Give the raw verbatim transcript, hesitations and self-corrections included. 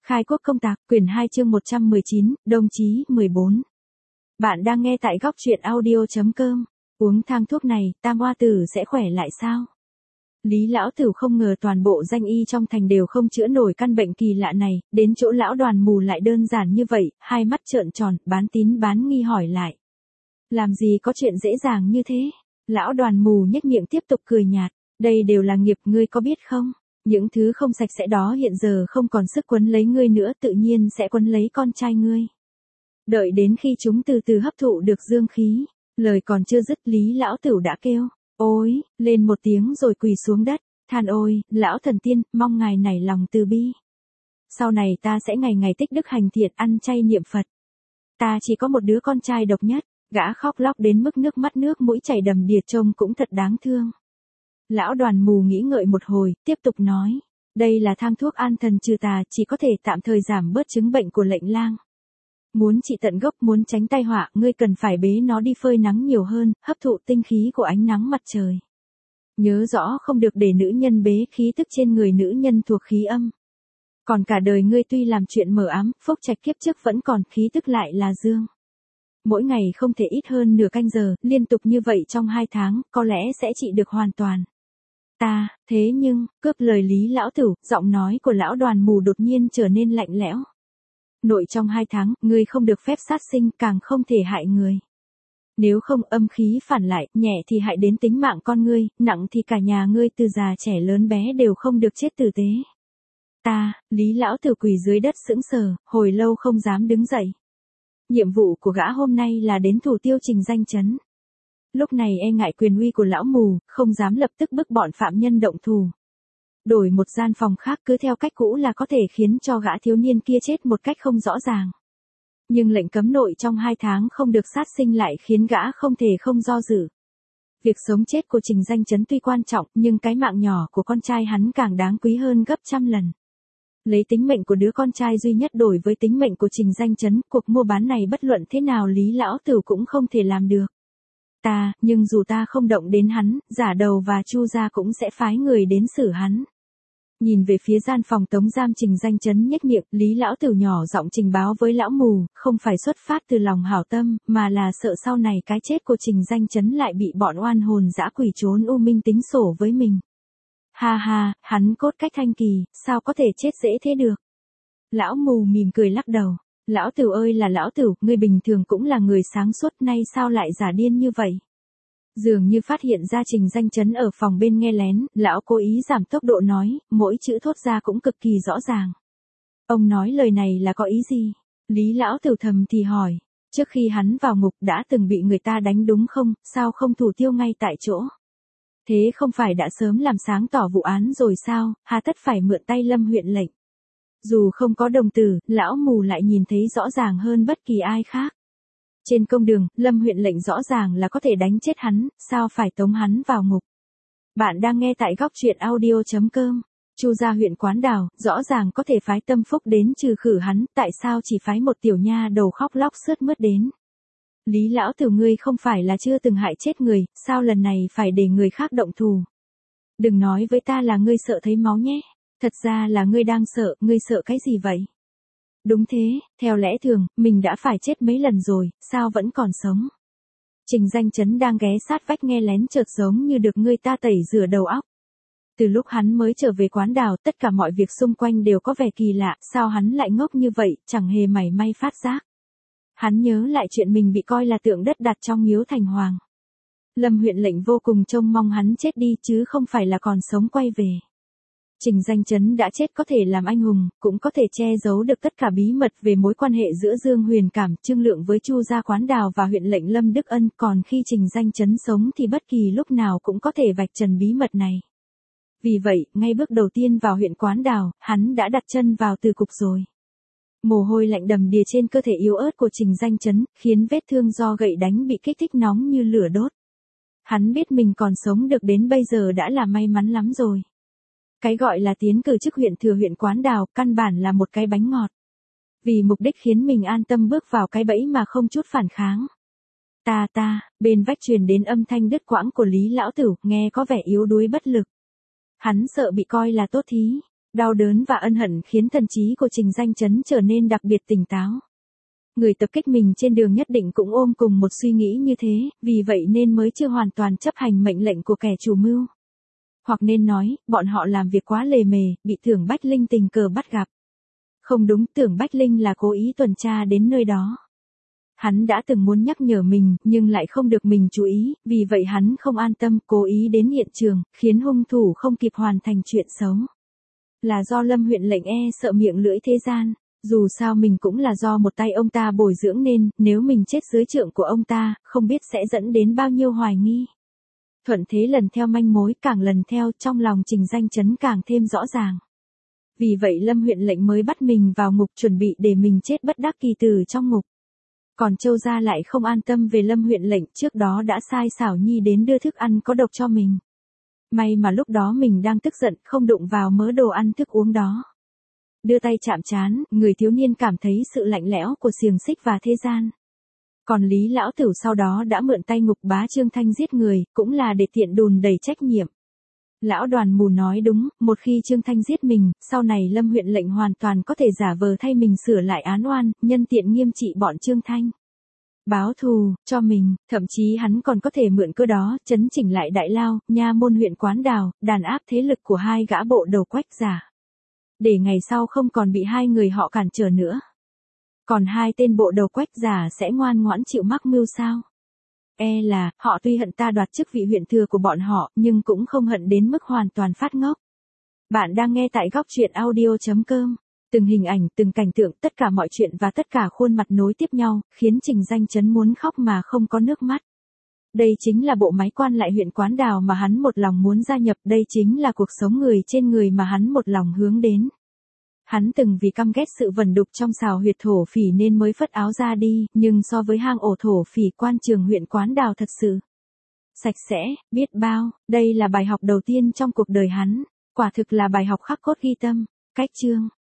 Khai quốc công tạc, quyển hai chương một trăm mười chín, đồng chí mười bốn. Bạn đang nghe tại góc truyện audio.com. Uống thang thuốc này, tam oa tử sẽ khỏe lại sao? Lý lão tử không ngờ toàn bộ danh y trong thành đều không chữa nổi căn bệnh kỳ lạ này, đến chỗ lão đoàn mù lại đơn giản như vậy, hai mắt trợn tròn, bán tín bán nghi hỏi lại. Làm gì có chuyện dễ dàng như thế? Lão đoàn mù nhếch miệng tiếp tục cười nhạt, đây đều là nghiệp, ngươi có biết không? Những thứ không sạch sẽ đó hiện giờ không còn sức quấn lấy ngươi nữa, tự nhiên sẽ quấn lấy con trai ngươi. Đợi đến khi chúng từ từ hấp thụ được dương khí, lời còn chưa dứt Lý lão tử đã kêu, ôi, lên một tiếng rồi quỳ xuống đất, than ôi, lão thần tiên, mong ngài nảy lòng từ bi. Sau này ta sẽ ngày ngày tích đức hành thiện, ăn chay niệm Phật. Ta chỉ có một đứa con trai độc nhất, gã khóc lóc đến mức nước mắt nước mũi chảy đầm đìa, trông cũng thật đáng thương. Lão đoàn mù nghĩ ngợi một hồi, tiếp tục nói, đây là thang thuốc an thần trừ tà, chỉ có thể tạm thời giảm bớt chứng bệnh của lệnh lang. Muốn trị tận gốc, muốn tránh tai họa, ngươi cần phải bế nó đi phơi nắng nhiều hơn, hấp thụ tinh khí của ánh nắng mặt trời. Nhớ rõ không được để nữ nhân bế, khí tức trên người nữ nhân thuộc khí âm. Còn cả đời ngươi tuy làm chuyện mờ ám, phúc trạch kiếp trước vẫn còn, khí tức lại là dương. Mỗi ngày không thể ít hơn nửa canh giờ, liên tục như vậy trong hai tháng, có lẽ sẽ trị được hoàn toàn. Ta, thế nhưng, cướp lời Lý lão tử, giọng nói của lão đoàn mù đột nhiên trở nên lạnh lẽo. Nội trong hai tháng, ngươi không được phép sát sinh, càng không thể hại người. Nếu không âm khí phản lại, nhẹ thì hại đến tính mạng con ngươi, nặng thì cả nhà ngươi từ già trẻ lớn bé đều không được chết tử tế. Ta, Lý lão tử quỳ dưới đất sững sờ, hồi lâu không dám đứng dậy. Nhiệm vụ của gã hôm nay là đến thủ tiêu Trình Danh Chấn. Lúc này e ngại quyền uy của lão mù, không dám lập tức bức bọn phạm nhân động thủ. Đổi một gian phòng khác cứ theo cách cũ là có thể khiến cho gã thiếu niên kia chết một cách không rõ ràng. Nhưng lệnh cấm nội trong hai tháng không được sát sinh lại khiến gã không thể không do dự. Việc sống chết của Trình Danh Chấn tuy quan trọng, nhưng cái mạng nhỏ của con trai hắn càng đáng quý hơn gấp trăm lần. Lấy tính mệnh của đứa con trai duy nhất đổi với tính mệnh của Trình Danh Chấn, cuộc mua bán này bất luận thế nào Lý lão tử cũng không thể làm được. Ta, nhưng dù ta không động đến hắn, giả đầu và Chu gia cũng sẽ phái người đến xử hắn. Nhìn về phía gian phòng tống giam Trình Danh Chấn nhếch miệng, Lý lão tử nhỏ giọng trình báo với lão mù, không phải xuất phát từ lòng hảo tâm, mà là sợ sau này cái chết của Trình Danh Chấn lại bị bọn oan hồn dã quỷ trốn u minh tính sổ với mình. Ha ha, hắn cốt cách thanh kỳ, sao có thể chết dễ thế được? Lão mù mỉm cười lắc đầu. Lão tử ơi là lão tử, ngươi bình thường cũng là người sáng suốt, nay sao lại giả điên như vậy? Dường như phát hiện ra Trình Danh Chấn ở phòng bên nghe lén, lão cố ý giảm tốc độ nói, mỗi chữ thốt ra cũng cực kỳ rõ ràng. Ông nói lời này là có ý gì? Lý lão tử thầm thì hỏi, trước khi hắn vào ngục đã từng bị người ta đánh đúng không, sao không thủ tiêu ngay tại chỗ? Thế không phải đã sớm làm sáng tỏ vụ án rồi sao, hà tất phải mượn tay Lâm huyện lệnh? Dù không có đồng tử, lão mù lại nhìn thấy rõ ràng hơn bất kỳ ai khác. Trên công đường, Lâm huyện lệnh rõ ràng là có thể đánh chết hắn, sao phải tống hắn vào ngục? Bạn đang nghe tại góc truyện audio.com. Chu gia huyện Quán Đào, rõ ràng có thể phái Tâm Phúc đến trừ khử hắn, tại sao chỉ phái một tiểu nha đầu khóc lóc sướt mướt đến? Lý lão tử ngươi không phải là chưa từng hại chết người, sao lần này phải để người khác động thủ? Đừng nói với ta là ngươi sợ thấy máu nhé. Thật ra là ngươi đang sợ, ngươi sợ cái gì vậy? Đúng thế, theo lẽ thường, mình đã phải chết mấy lần rồi, sao vẫn còn sống? Trình Danh Chấn đang ghé sát vách nghe lén chợt giống như được người ta tẩy rửa đầu óc. Từ lúc hắn mới trở về Quán Đào, tất cả mọi việc xung quanh đều có vẻ kỳ lạ, sao hắn lại ngốc như vậy, chẳng hề mảy may phát giác. Hắn nhớ lại chuyện mình bị coi là tượng đất đặt trong miếu thành hoàng. Lâm huyện lệnh vô cùng trông mong hắn chết đi chứ không phải là còn sống quay về. Trình Danh Chấn đã chết có thể làm anh hùng, cũng có thể che giấu được tất cả bí mật về mối quan hệ giữa Dương Huyền Cảm, Trương Lượng với Chu gia Quán Đào và huyện lệnh Lâm Đức Ân, còn khi Trình Danh Chấn sống thì bất kỳ lúc nào cũng có thể vạch trần bí mật này. Vì vậy, ngay bước đầu tiên vào huyện Quán Đào, hắn đã đặt chân vào từ cục rồi. Mồ hôi lạnh đầm đìa trên cơ thể yếu ớt của Trình Danh Chấn, khiến vết thương do gậy đánh bị kích thích nóng như lửa đốt. Hắn biết mình còn sống được đến bây giờ đã là may mắn lắm rồi. Cái gọi là tiến cử chức huyện thừa huyện Quán Đào, căn bản là một cái bánh ngọt. Vì mục đích khiến mình an tâm bước vào cái bẫy mà không chút phản kháng. Ta ta, bên vách truyền đến âm thanh đứt quãng của Lý lão tử, nghe có vẻ yếu đuối bất lực. Hắn sợ bị coi là tốt thí. Đau đớn và ân hận khiến thần trí của Trình Danh Chấn trở nên đặc biệt tỉnh táo. Người tập kích mình trên đường nhất định cũng ôm cùng một suy nghĩ như thế, vì vậy nên mới chưa hoàn toàn chấp hành mệnh lệnh của kẻ chủ mưu. Hoặc nên nói, bọn họ làm việc quá lề mề, bị Tưởng Bách Linh tình cờ bắt gặp. Không đúng, Tưởng Bách Linh là cố ý tuần tra đến nơi đó. Hắn đã từng muốn nhắc nhở mình, nhưng lại không được mình chú ý, vì vậy hắn không an tâm, cố ý đến hiện trường, khiến hung thủ không kịp hoàn thành chuyện xấu. Là do Lâm huyện lệnh e sợ miệng lưỡi thế gian, dù sao mình cũng là do một tay ông ta bồi dưỡng nên, nếu mình chết dưới trượng của ông ta, không biết sẽ dẫn đến bao nhiêu hoài nghi. Thuận thế lần theo manh mối, càng lần theo, trong lòng Trình Danh Chấn càng thêm rõ ràng. Vì vậy Lâm huyện lệnh mới bắt mình vào ngục chuẩn bị để mình chết bất đắc kỳ tử trong ngục. Còn Châu gia lại không an tâm về Lâm huyện lệnh, trước đó đã sai Xảo Nhi đến đưa thức ăn có độc cho mình. May mà lúc đó mình đang tức giận, không đụng vào mớ đồ ăn thức uống đó. Đưa tay chạm trán, người thiếu niên cảm thấy sự lạnh lẽo của xiềng xích và thế gian. Còn Lý lão tử sau đó đã mượn tay ngục bá Trương Thanh giết người, cũng là để tiện đùn đẩy trách nhiệm. Lão Đoàn mù nói đúng, một khi Trương Thanh giết mình, sau này Lâm huyện lệnh hoàn toàn có thể giả vờ thay mình sửa lại án oan, nhân tiện nghiêm trị bọn Trương Thanh. Báo thù, cho mình, thậm chí hắn còn có thể mượn cơ đó, chấn chỉnh lại Đại Lao, Nha Môn huyện Quán Đào, đàn áp thế lực của hai gã bộ đầu quách giả. Để ngày sau không còn bị hai người họ cản trở nữa. Còn hai tên bộ đầu quách giả sẽ ngoan ngoãn chịu mắc mưu sao? E là, họ tuy hận ta đoạt chức vị huyện thừa của bọn họ, nhưng cũng không hận đến mức hoàn toàn phát ngốc. Bạn đang nghe tại góc truyện audio chấm com. Từng hình ảnh, từng cảnh tượng, tất cả mọi chuyện và tất cả khuôn mặt nối tiếp nhau, khiến Trình Danh Chấn muốn khóc mà không có nước mắt. Đây chính là bộ máy quan lại huyện Quán Đào mà hắn một lòng muốn gia nhập, đây chính là cuộc sống người trên người mà hắn một lòng hướng đến. Hắn từng vì căm ghét sự vẩn đục trong xào huyệt thổ phỉ nên mới phất áo ra đi, nhưng so với hang ổ thổ phỉ quan trường huyện Quán Đào thật sự sạch sẽ, biết bao, đây là bài học đầu tiên trong cuộc đời hắn, quả thực là bài học khắc cốt ghi tâm. Cách chương